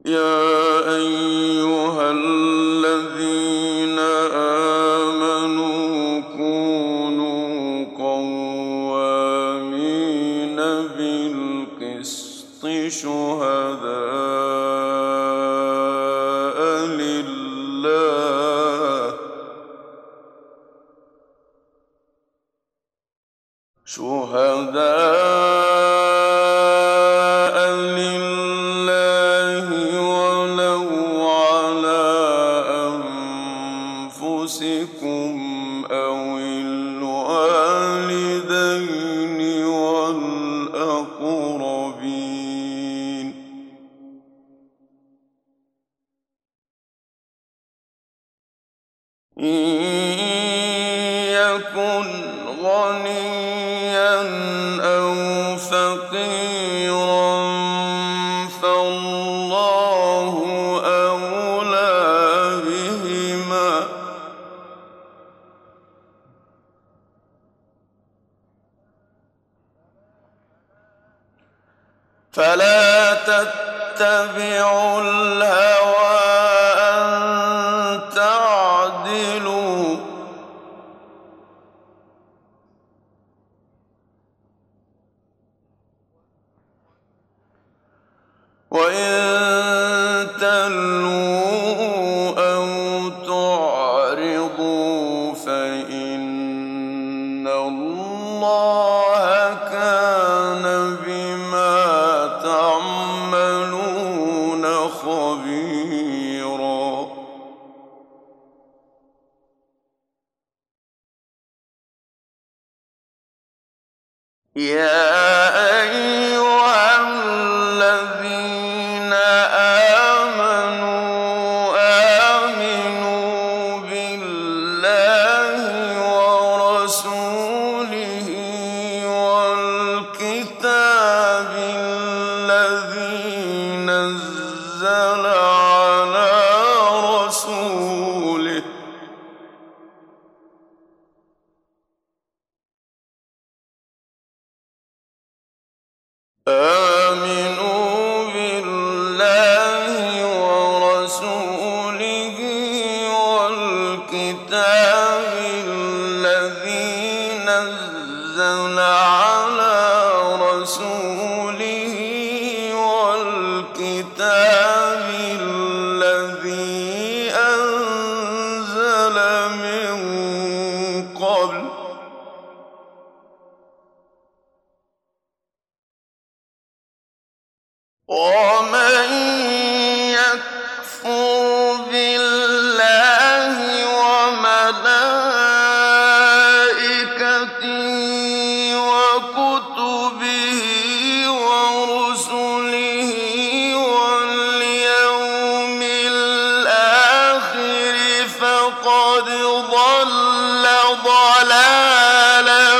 يَا أَيُّهَا الَّذِينَ آمَنُوا كُونُوا قَوَّامِينَ بِالْقِسْطِ شُهَدَاءَ لِلَّهِ وَلَوْ عَلَىٰ أَنفُسِكُمْ أَوِ الْوَالِدَيْنِ وَالْأَقْرَبِينَ ۚ إِن يَكُنْ غَنِيًّا أَوْ فَقِيرًا فَاللَّهُ أَوْلَىٰ بِهِمَا ۖ فَلَا تَتَّبِعُوا الْهَوَىٰ أَن تَعْدِلُوا ۚ وَإِن تَلْوُوا أَوْ تُعْرِضُوا فَإِنَّ اللَّهَ كَانَ بِمَا تَعْمَلُونَ خَبِيرًا. يَا أَيُّهَا الَّذِينَ آمَنُوا آمِنُوا بِاللَّهِ وَرَسُولِهِ وَالْكِتَابِ الَّذِي نَزَّلَ عَلَىٰ رَسُولِهِ ۚ آمِنُوا بِاللَّهِ وَرَسُولِهِ وَالْكِتَابِ الَّذِي نَزَّلَ عَلَىٰ رَسُولِهِ وَالْكِتَابِ الَّذِي أَنزَلَ مِن قَبْلُ ۚ وَمَن يَكْفُرْ بِاللَّهِ وَمَلَائِكَتِهِ وَكُتُبِهِ وَرُسُلِهِ وَالْيَوْمِ الْآخِرِ فَقَدْ ضَلَّ ضَلَالًا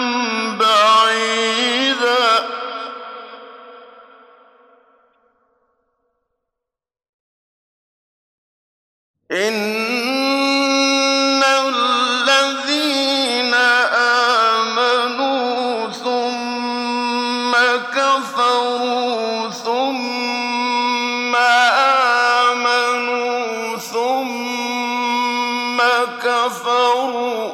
بَعِيدًا. إِنَّ الَّذِينَ آمَنُوا ثُمَّ كَفَرُوا ثُمَّ آمَنُوا ثُمَّ كَفَرُوا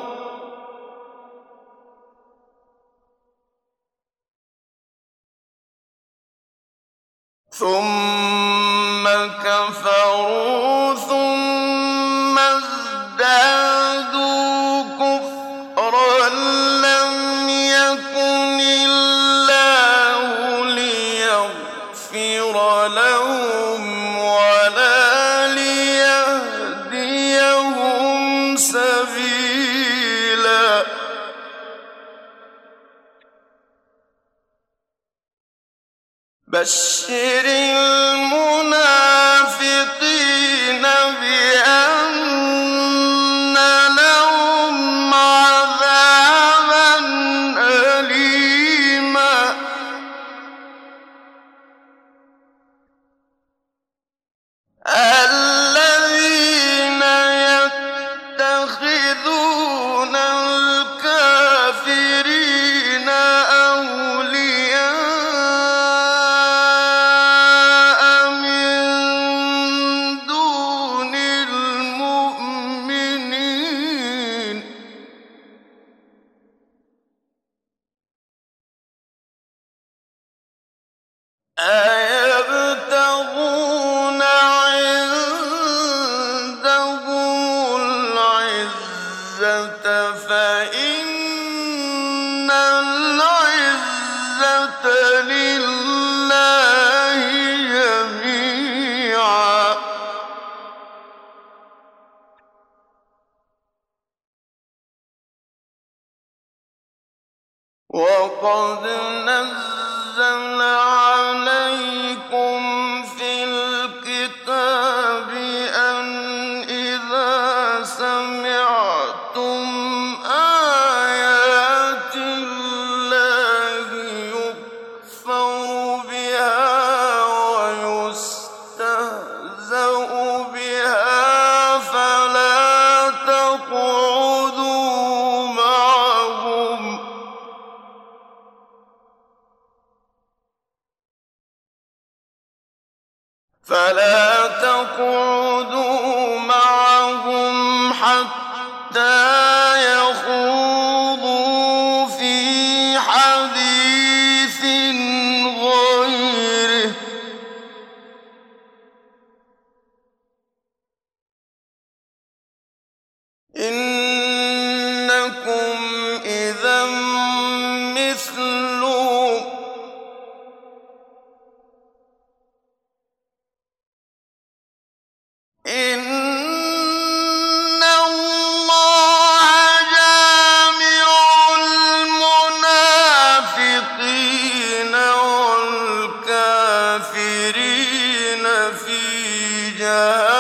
ثُمَّ ازْدَادُوا كُفْرًا لَّمْ يَكُنِ اللَّهُ لِيَغْفِرَ لَهُمْ وَلَا لِيَهْدِيَهُمْ سَبِيلًا. بَشِّرِ الْمُنَافِقِينَ أَيَبْتَغُونَ عِندَهُمُ الْعِزَّةَ فَإِنَّ الْعِزَّةَ لِلَّهِ جَمِيعًا. وَقَدْ نَزَّلَ عَلَيْكُمْ فِي الْكِتَابِ أَنْ إِذَا سَمِعْتُمْ آيَاتِ اللَّهِ يُكْفَرُ بِهَا وَيُسْتَهْزَأُ بِهَا فلا تقعدوا معهم حتى يخوضوا في حديث غيره إنكم إذا مثلهم إِنَّ اللَّهَ جَامِعُ الْمُنَافِقِينَ وَالْكَافِرِينَ فِي جَهَنَّمَ